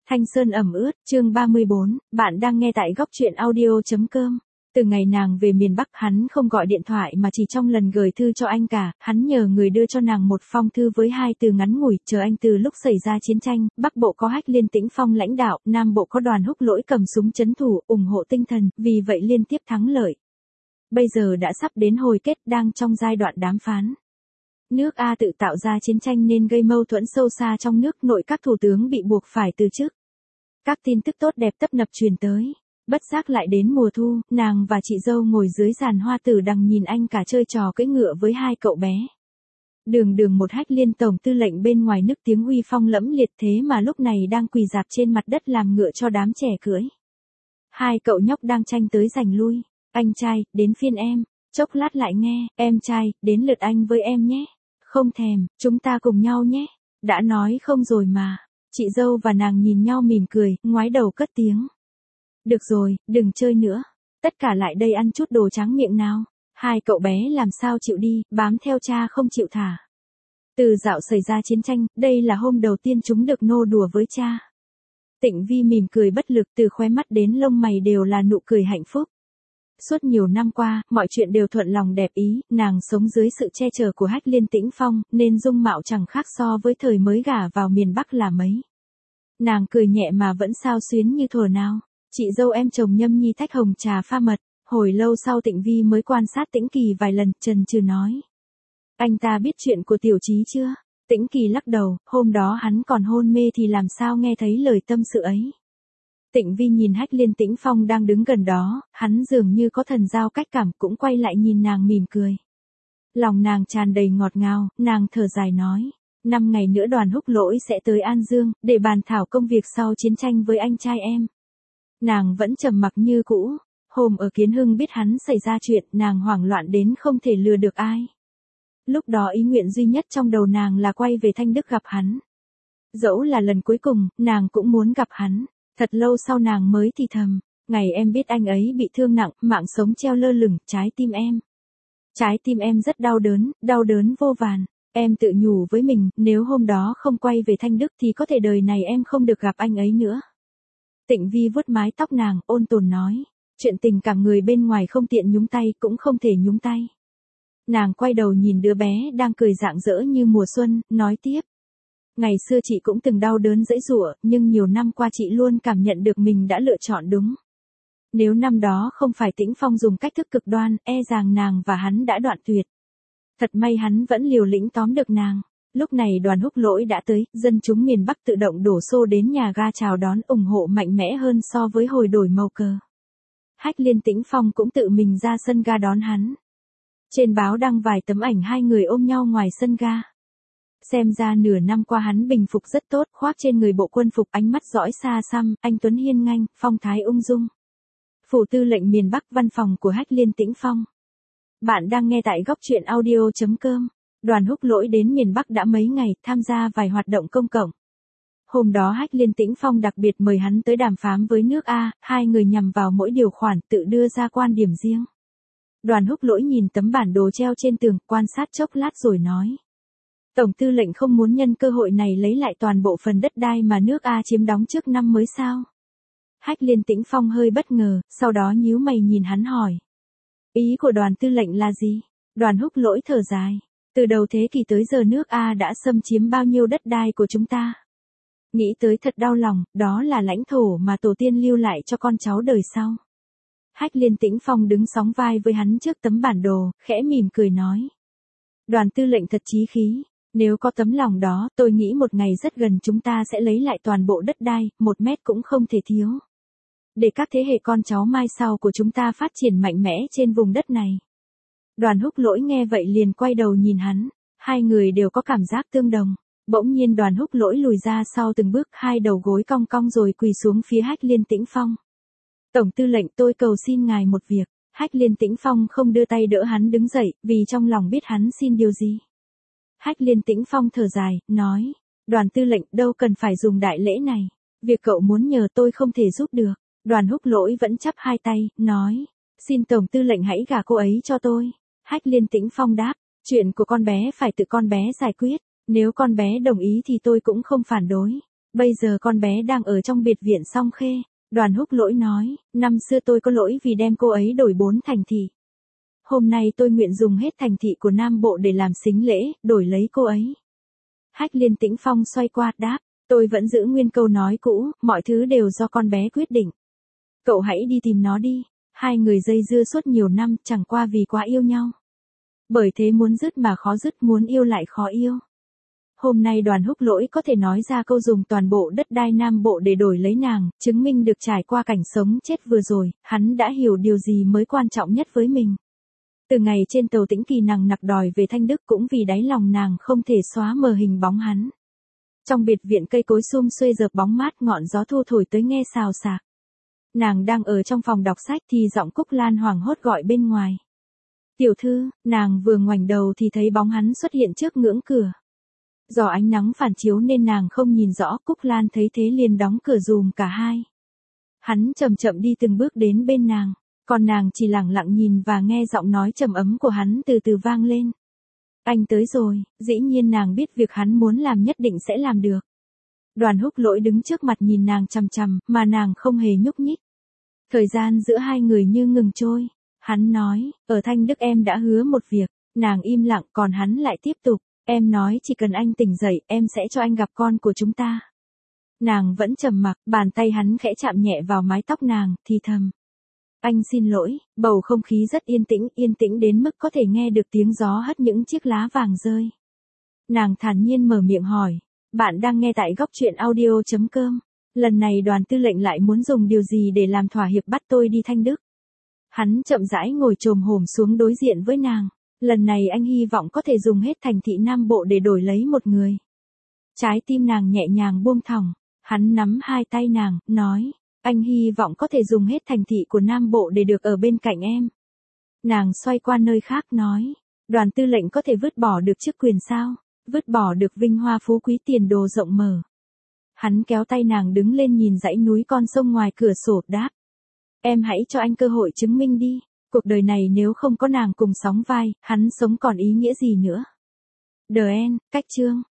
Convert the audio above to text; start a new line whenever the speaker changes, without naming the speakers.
Thanh Sơn ẩm ướt, chương 34, bạn đang nghe tại góc truyện audio.com. Từ ngày nàng về miền Bắc hắn không gọi điện thoại mà chỉ trong lần gửi thư cho anh cả, hắn nhờ người đưa cho nàng một phong thư với 2 từ ngắn ngủi, chờ anh từ lúc xảy ra chiến tranh, Bắc Bộ có Hách Liên Tĩnh Phong lãnh đạo, Nam Bộ có Đoàn Húc Lỗi cầm súng trấn thủ, ủng hộ tinh thần, vì vậy liên tiếp thắng lợi. Bây giờ đã sắp đến hồi kết, đang trong giai đoạn đàm phán. Nước A tự tạo ra chiến tranh nên gây mâu thuẫn sâu xa trong nước, nội các thủ tướng bị buộc phải từ chức. Các tin tức tốt đẹp tấp nập truyền tới. Bất giác lại đến mùa thu, nàng và chị dâu ngồi dưới giàn hoa tử đằng nhìn anh cả chơi trò cưỡi ngựa với 2 cậu bé. Đường một Hách Liên tổng tư lệnh bên ngoài nức tiếng uy phong lẫm liệt, thế mà lúc này đang quỳ rạp trên mặt đất làm ngựa cho đám trẻ cưỡi. 2 cậu nhóc đang tranh tới giành lui. Anh trai, đến phiên em. Chốc lát lại nghe, em trai, đến lượt anh với em nhé. Không thèm, chúng ta cùng nhau nhé. Đã nói không rồi mà. Chị dâu và nàng nhìn nhau mỉm cười, ngoái đầu cất tiếng. Được rồi, đừng chơi nữa. Tất cả lại đây ăn chút đồ tráng miệng nào. 2 cậu bé làm sao chịu đi, bám theo cha không chịu thả. Từ dạo xảy ra chiến tranh, đây là hôm đầu tiên chúng được nô đùa với cha. Tịnh Vi mỉm cười bất lực, từ khóe mắt đến lông mày đều là nụ cười hạnh phúc. Suốt nhiều năm qua, mọi chuyện đều thuận lòng đẹp ý, nàng sống dưới sự che chở của Hách Liên Tĩnh Phong, nên dung mạo chẳng khác so với thời mới gả vào miền Bắc là mấy. Nàng cười nhẹ mà vẫn xao xuyến như thuở nào. Chị dâu em chồng nhâm nhi tách hồng trà pha mật, hồi lâu sau Tịnh Vi mới quan sát Tĩnh Kỳ vài lần, chần chừ nói. Anh ta biết chuyện của Tiểu Chí chưa? Tĩnh Kỳ lắc đầu, hôm đó hắn còn hôn mê thì làm sao nghe thấy lời tâm sự ấy. Tịnh Vi nhìn Hách Liên Tĩnh Phong đang đứng gần đó, hắn dường như có thần giao cách cảm, cũng quay lại nhìn nàng mỉm cười. Lòng nàng tràn đầy ngọt ngào, nàng thở dài nói. 5 ngày nữa Đoàn Húc Lỗi sẽ tới An Dương, để bàn thảo công việc sau chiến tranh với anh trai em. Nàng vẫn trầm mặc như cũ. Hôm ở Kiến Hưng biết hắn xảy ra chuyện, nàng hoảng loạn đến không thể lừa được ai. Lúc đó ý nguyện duy nhất trong đầu nàng là quay về Thanh Đức gặp hắn. Dẫu là lần cuối cùng, nàng cũng muốn gặp hắn. Thật lâu sau nàng mới thì thầm, ngày em biết anh ấy bị thương nặng, mạng sống treo lơ lửng, trái tim em rất đau đớn vô vàn. Em tự nhủ với mình, nếu hôm đó không quay về Thanh Đức thì có thể đời này em không được gặp anh ấy nữa. Tịnh Vi vuốt mái tóc nàng, ôn tồn nói, chuyện tình cảm người bên ngoài không tiện nhúng tay, cũng không thể nhúng tay. Nàng quay đầu nhìn đứa bé đang cười rạng rỡ như mùa xuân, nói tiếp. Ngày xưa chị cũng từng đau đớn dãy giụa, nhưng nhiều năm qua chị luôn cảm nhận được mình đã lựa chọn đúng. Nếu năm đó không phải Tĩnh Phong dùng cách thức cực đoan, e rằng nàng và hắn đã đoạn tuyệt. Thật may hắn vẫn liều lĩnh tóm được nàng. Lúc này Đoàn Húc Lỗi đã tới, dân chúng miền Bắc tự động đổ xô đến nhà ga chào đón, ủng hộ mạnh mẽ hơn so với hồi đổi màu cờ. Hách Liên Tĩnh Phong cũng tự mình ra sân ga đón hắn. Trên báo đăng vài tấm ảnh 2 người ôm nhau ngoài sân ga. Xem ra nửa năm qua hắn bình phục rất tốt, khoác trên người bộ quân phục, ánh mắt dõi xa xăm, anh tuấn hiên ngang, phong thái ung dung. Phủ tư lệnh miền Bắc, văn phòng của Hách Liên Tĩnh Phong. Bạn đang nghe tại góc truyện audio.com. Đoàn Húc Lỗi đến miền Bắc đã mấy ngày, tham gia vài hoạt động công cộng. Hôm đó Hách Liên Tĩnh Phong đặc biệt mời hắn tới đàm phán với nước A, 2 người nhằm vào mỗi điều khoản tự đưa ra quan điểm riêng. Đoàn Húc Lỗi nhìn tấm bản đồ treo trên tường, quan sát chốc lát rồi nói. Tổng tư lệnh không muốn nhân cơ hội này lấy lại toàn bộ phần đất đai mà nước A chiếm đóng trước năm mới sao? Hách Liên Tĩnh Phong hơi bất ngờ, sau đó nhíu mày nhìn hắn hỏi. Ý của đoàn tư lệnh là gì? Đoàn Húc Lỗi thở dài. Từ đầu thế kỷ tới giờ nước A đã xâm chiếm bao nhiêu đất đai của chúng ta? Nghĩ tới thật đau lòng, đó là lãnh thổ mà tổ tiên lưu lại cho con cháu đời sau. Hách Liên Tĩnh Phong đứng sóng vai với hắn trước tấm bản đồ, khẽ mỉm cười nói. Đoàn tư lệnh thật chí khí. Nếu có tấm lòng đó, tôi nghĩ một ngày rất gần chúng ta sẽ lấy lại toàn bộ đất đai, 1 mét cũng không thể thiếu. Để các thế hệ con cháu mai sau của chúng ta phát triển mạnh mẽ trên vùng đất này. Đoàn Húc Lỗi nghe vậy liền quay đầu nhìn hắn, 2 người đều có cảm giác tương đồng. Bỗng nhiên Đoàn Húc Lỗi lùi ra sau từng bước, 2 đầu gối cong cong rồi quỳ xuống phía Hách Liên Tĩnh Phong. Tổng tư lệnh, tôi cầu xin ngài một việc. Hách Liên Tĩnh Phong không đưa tay đỡ hắn đứng dậy, vì trong lòng biết hắn xin điều gì. Hách Liên Tĩnh Phong thở dài, nói, đoàn tư lệnh đâu cần phải dùng đại lễ này. Việc cậu muốn nhờ tôi không thể giúp được. Đoàn Húc Lỗi vẫn chắp 2 tay, nói, xin tổng tư lệnh hãy gả cô ấy cho tôi. Hách Liên Tĩnh Phong đáp, chuyện của con bé phải tự con bé giải quyết. Nếu con bé đồng ý thì tôi cũng không phản đối. Bây giờ con bé đang ở trong biệt viện Song Khê. Đoàn Húc Lỗi nói, năm xưa tôi có lỗi vì đem cô ấy đổi 4 thành thị. Hôm nay tôi nguyện dùng hết thành thị của Nam Bộ để làm sính lễ, đổi lấy cô ấy. Hách Liên Tĩnh Phong xoay qua, đáp, tôi vẫn giữ nguyên câu nói cũ, mọi thứ đều do con bé quyết định. Cậu hãy đi tìm nó đi. Hai người dây dưa suốt nhiều năm, chẳng qua vì quá yêu nhau. Bởi thế muốn dứt mà khó dứt, muốn yêu lại khó yêu. Hôm nay Đoàn Húc Lỗi có thể nói ra câu dùng toàn bộ đất đai Nam Bộ để đổi lấy nàng, chứng minh được trải qua cảnh sống chết vừa rồi, hắn đã hiểu điều gì mới quan trọng nhất với mình. Từ ngày trên tàu Tĩnh Kỳ nàng nặc đòi về Thanh Đức cũng vì đáy lòng nàng không thể xóa mờ hình bóng hắn. Trong biệt viện cây cối sum xuê dợp bóng mát, ngọn gió thu thổi tới nghe xào xạc. Nàng đang ở trong phòng đọc sách thì giọng Cúc Lan hoảng hốt gọi bên ngoài. Tiểu thư, nàng vừa ngoảnh đầu thì thấy bóng hắn xuất hiện trước ngưỡng cửa. Do ánh nắng phản chiếu nên nàng không nhìn rõ, Cúc Lan thấy thế liền đóng cửa dùm cả hai. Hắn chậm chậm đi từng bước đến bên nàng, còn nàng chỉ lặng lặng nhìn và nghe giọng nói trầm ấm của hắn từ từ vang lên. Anh tới rồi. Dĩ nhiên nàng biết việc hắn muốn làm nhất định sẽ làm được. Đoàn Húc Lỗi đứng trước mặt nhìn nàng chằm chằm, mà nàng không hề nhúc nhích. Thời gian giữa hai người như ngừng trôi. Hắn nói, ở Thanh Đức em đã hứa một việc. Nàng im lặng, còn hắn lại tiếp tục. Em nói chỉ cần anh tỉnh dậy, em sẽ cho anh gặp con của chúng ta. Nàng vẫn trầm mặc, bàn tay hắn khẽ chạm nhẹ vào mái tóc nàng, thì thầm. Anh xin lỗi. Bầu không khí rất yên tĩnh đến mức có thể nghe được tiếng gió hất những chiếc lá vàng rơi. Nàng thản nhiên mở miệng hỏi. Bạn đang nghe tại góc truyện audio.com. Lần này Đoàn tư lệnh lại muốn dùng điều gì để làm thỏa hiệp bắt tôi đi Thanh Đức? Hắn chậm rãi ngồi chồm hổm xuống đối diện với nàng. Lần này anh hy vọng có thể dùng hết thành thị Nam Bộ để đổi lấy một người. Trái tim nàng nhẹ nhàng buông thõng. Hắn nắm hai tay nàng, nói. Anh hy vọng có thể dùng hết thành thị của Nam Bộ để được ở bên cạnh em. Nàng xoay qua nơi khác nói. Đoàn tư lệnh có thể vứt bỏ được chức quyền sao? Vứt bỏ được vinh hoa phú quý tiền đồ rộng mở. Hắn kéo tay nàng đứng lên nhìn dãy núi con sông ngoài cửa sổ, đáp. Em hãy cho anh cơ hội chứng minh đi. Cuộc đời này nếu không có nàng cùng sóng vai, hắn sống còn ý nghĩa gì nữa? The End, cách chương.